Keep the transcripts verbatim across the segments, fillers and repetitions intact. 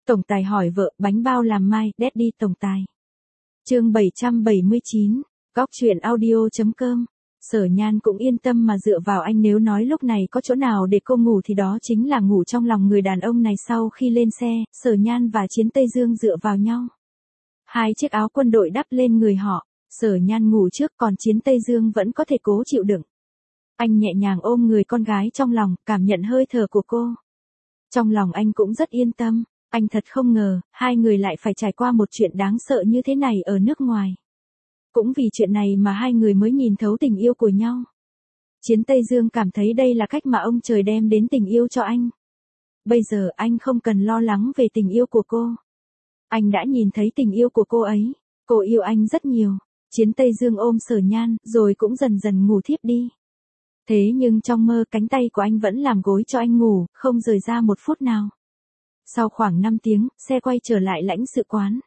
Tổng tài hỏi vợ, bánh bao làm mai, Daddy tổng tài. Chương bảy trăm bảy mươi chín, Góc truyện audio.com. Sở Nhan cũng yên tâm mà dựa vào anh, nếu nói lúc này có chỗ nào để cô ngủ thì đó chính là ngủ trong lòng người đàn ông này. Sau khi lên xe, Sở Nhan và Chiến Tây Dương dựa vào nhau. Hai chiếc áo quân đội đắp lên người họ, Sở Nhan ngủ trước còn Chiến Tây Dương vẫn có thể cố chịu đựng. Anh nhẹ nhàng ôm người con gái trong lòng, cảm nhận hơi thở của cô. Trong lòng anh cũng rất yên tâm, anh thật không ngờ, hai người lại phải trải qua một chuyện đáng sợ như thế này ở nước ngoài. Cũng vì chuyện này mà hai người mới nhìn thấu tình yêu của nhau. Chiến Tây Dương cảm thấy đây là cách mà ông trời đem đến tình yêu cho anh. Bây giờ anh không cần lo lắng về tình yêu của cô. Anh đã nhìn thấy tình yêu của cô ấy, cô yêu anh rất nhiều. Chiến Tây Dương ôm Sở Nhan, rồi cũng dần dần ngủ thiếp đi. Thế nhưng trong mơ, cánh tay của anh vẫn làm gối cho anh ngủ, không rời ra một phút nào. Sau khoảng năm tiếng, xe quay trở lại lãnh sự quán.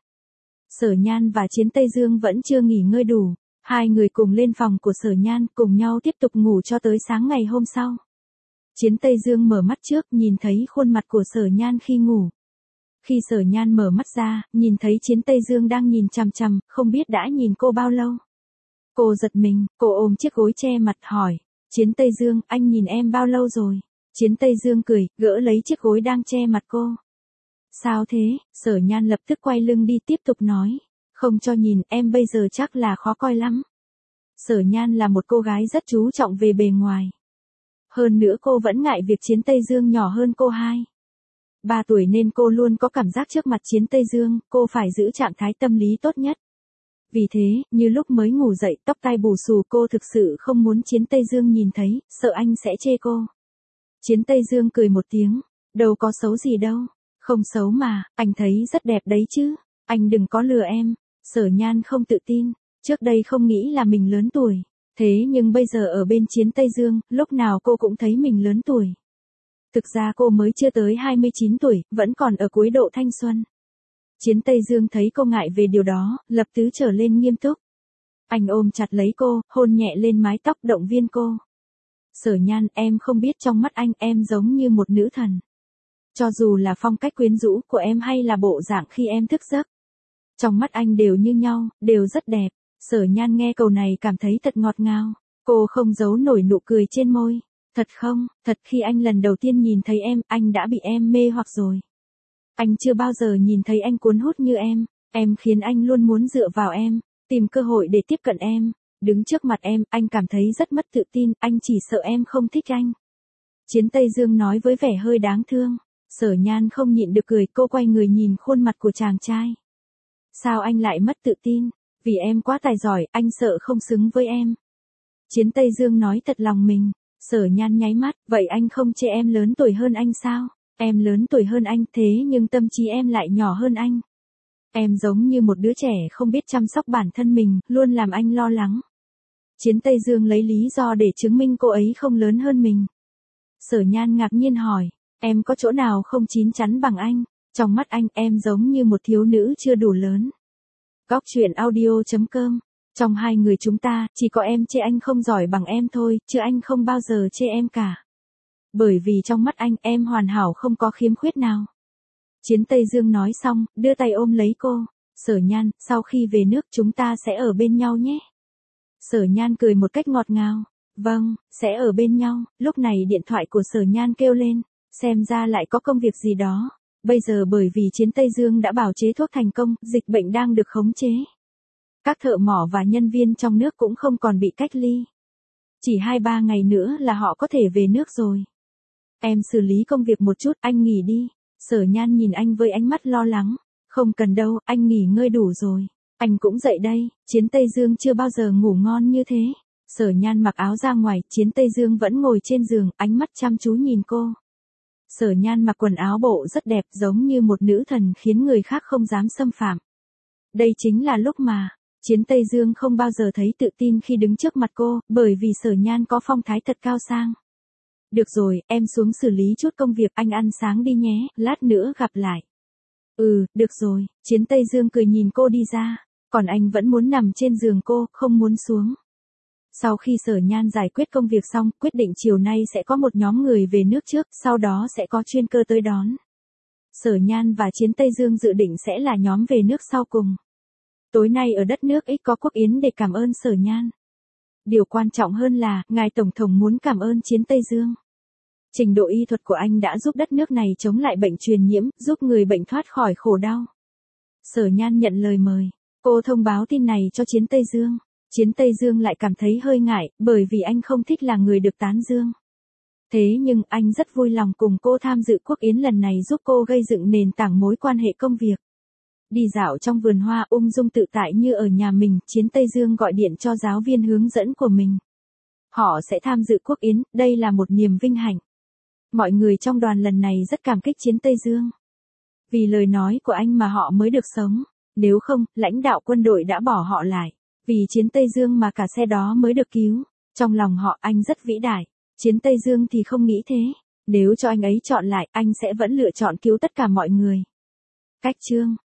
Sở Nhan và Chiến Tây Dương vẫn chưa nghỉ ngơi đủ. Hai người cùng lên phòng của Sở Nhan, cùng nhau tiếp tục ngủ cho tới sáng ngày hôm sau. Chiến Tây Dương mở mắt trước, nhìn thấy khuôn mặt của Sở Nhan khi ngủ. Khi Sở Nhan mở mắt ra, nhìn thấy Chiến Tây Dương đang nhìn chằm chằm, không biết đã nhìn cô bao lâu. Cô giật mình, cô ôm chiếc gối che mặt hỏi, Chiến Tây Dương, anh nhìn em bao lâu rồi? Chiến Tây Dương cười, gỡ lấy chiếc gối đang che mặt cô. Sao thế? Sở Nhan lập tức quay lưng đi tiếp tục nói, không cho nhìn, em bây giờ chắc là khó coi lắm. Sở Nhan là một cô gái rất chú trọng về bề ngoài. Hơn nữa cô vẫn ngại việc Chiến Tây Dương nhỏ hơn cô hai. ba tuổi nên cô luôn có cảm giác trước mặt Chiến Tây Dương, cô phải giữ trạng thái tâm lý tốt nhất. Vì thế, như lúc mới ngủ dậy, tóc tai bù xù, cô thực sự không muốn Chiến Tây Dương nhìn thấy, sợ anh sẽ chê cô. Chiến Tây Dương cười một tiếng, đâu có xấu gì đâu. Không xấu mà, anh thấy rất đẹp đấy chứ, anh đừng có lừa em. Sở Nhan không tự tin, trước đây không nghĩ là mình lớn tuổi, thế nhưng bây giờ ở bên Chiến Tây Dương, lúc nào cô cũng thấy mình lớn tuổi. Thực ra cô mới chưa tới hai mươi chín tuổi, vẫn còn ở cuối độ thanh xuân. Chiến Tây Dương thấy cô ngại về điều đó, lập tức trở lên nghiêm túc. Anh ôm chặt lấy cô, hôn nhẹ lên mái tóc, động viên cô. Sở Nhan, em không biết trong mắt anh, em giống như một nữ thần. Cho dù là phong cách quyến rũ của em hay là bộ dạng khi em thức giấc, trong mắt anh đều như nhau, đều rất đẹp. Sở Nhan nghe câu này cảm thấy thật ngọt ngào. Cô không giấu nổi nụ cười trên môi. Thật không, thật khi anh lần đầu tiên nhìn thấy em, anh đã bị em mê hoặc rồi. Anh chưa bao giờ nhìn thấy anh cuốn hút như em. Em khiến anh luôn muốn dựa vào em, tìm cơ hội để tiếp cận em. Đứng trước mặt em, anh cảm thấy rất mất tự tin, anh chỉ sợ em không thích anh. Chiến Tây Dương nói với vẻ hơi đáng thương. Sở Nhan không nhịn được cười, cô quay người nhìn khuôn mặt của chàng trai. Sao anh lại mất tự tin? Vì em quá tài giỏi, anh sợ không xứng với em. Chiến Tây Dương nói thật lòng mình. Sở Nhan nháy mắt, vậy anh không chê em lớn tuổi hơn anh sao? Em lớn tuổi hơn anh, thế nhưng tâm trí em lại nhỏ hơn anh. Em giống như một đứa trẻ không biết chăm sóc bản thân mình, luôn làm anh lo lắng. Chiến Tây Dương lấy lý do để chứng minh cô ấy không lớn hơn mình. Sở Nhan ngạc nhiên hỏi, em có chỗ nào không chín chắn bằng anh? Trong mắt anh, em giống như một thiếu nữ chưa đủ lớn. Góc truyện audio.com. Trong hai người chúng ta, chỉ có em chê anh không giỏi bằng em thôi, chứ anh không bao giờ chê em cả. Bởi vì trong mắt anh, em hoàn hảo không có khiếm khuyết nào. Chiến Tây Dương nói xong, đưa tay ôm lấy cô. Sở Nhan, sau khi về nước chúng ta sẽ ở bên nhau nhé. Sở Nhan cười một cách ngọt ngào. Vâng, sẽ ở bên nhau. Lúc này điện thoại của Sở Nhan kêu lên. Xem ra lại có công việc gì đó. Bây giờ bởi vì Chiến Tây Dương đã bào chế thuốc thành công, dịch bệnh đang được khống chế. Các thợ mỏ và nhân viên trong nước cũng không còn bị cách ly. Chỉ hai ba ngày nữa là họ có thể về nước rồi. Em xử lý công việc một chút, anh nghỉ đi. Sở Nhan nhìn anh với ánh mắt lo lắng. Không cần đâu, anh nghỉ ngơi đủ rồi. Anh cũng dậy đây. Chiến Tây Dương chưa bao giờ ngủ ngon như thế. Sở Nhan mặc áo ra ngoài, Chiến Tây Dương vẫn ngồi trên giường, ánh mắt chăm chú nhìn cô. Sở Nhan mặc quần áo bộ rất đẹp, giống như một nữ thần khiến người khác không dám xâm phạm. Đây chính là lúc mà Chiến Tây Dương không bao giờ thấy tự tin khi đứng trước mặt cô, bởi vì Sở Nhan có phong thái thật cao sang. Được rồi, em xuống xử lý chút công việc, anh ăn sáng đi nhé, lát nữa gặp lại. Ừ, được rồi. Chiến Tây Dương cười nhìn cô đi ra, còn anh vẫn muốn nằm trên giường cô, không muốn xuống. Sau khi Sở Nhan giải quyết công việc xong, quyết định chiều nay sẽ có một nhóm người về nước trước, sau đó sẽ có chuyên cơ tới đón. Sở Nhan và Chiến Tây Dương dự định sẽ là nhóm về nước sau cùng. Tối nay ở đất nước X có quốc yến để cảm ơn Sở Nhan. Điều quan trọng hơn là, ngài Tổng thống muốn cảm ơn Chiến Tây Dương. Trình độ y thuật của anh đã giúp đất nước này chống lại bệnh truyền nhiễm, giúp người bệnh thoát khỏi khổ đau. Sở Nhan nhận lời mời. Cô thông báo tin này cho Chiến Tây Dương. Chiến Tây Dương lại cảm thấy hơi ngại, bởi vì anh không thích là người được tán dương. Thế nhưng anh rất vui lòng cùng cô tham dự quốc yến lần này, giúp cô gây dựng nền tảng mối quan hệ công việc. Đi dạo trong vườn hoa ung dung tự tại như ở nhà mình, Chiến Tây Dương gọi điện cho giáo viên hướng dẫn của mình. Họ sẽ tham dự quốc yến, đây là một niềm vinh hạnh. Mọi người trong đoàn lần này rất cảm kích Chiến Tây Dương. Vì lời nói của anh mà họ mới được sống, nếu không, lãnh đạo quân đội đã bỏ họ lại. Vì Chiến Tây Dương mà cả xe đó mới được cứu. Trong lòng họ anh rất vĩ đại. Chiến Tây Dương thì không nghĩ thế. Nếu cho anh ấy chọn lại, anh sẽ vẫn lựa chọn cứu tất cả mọi người. Cách chương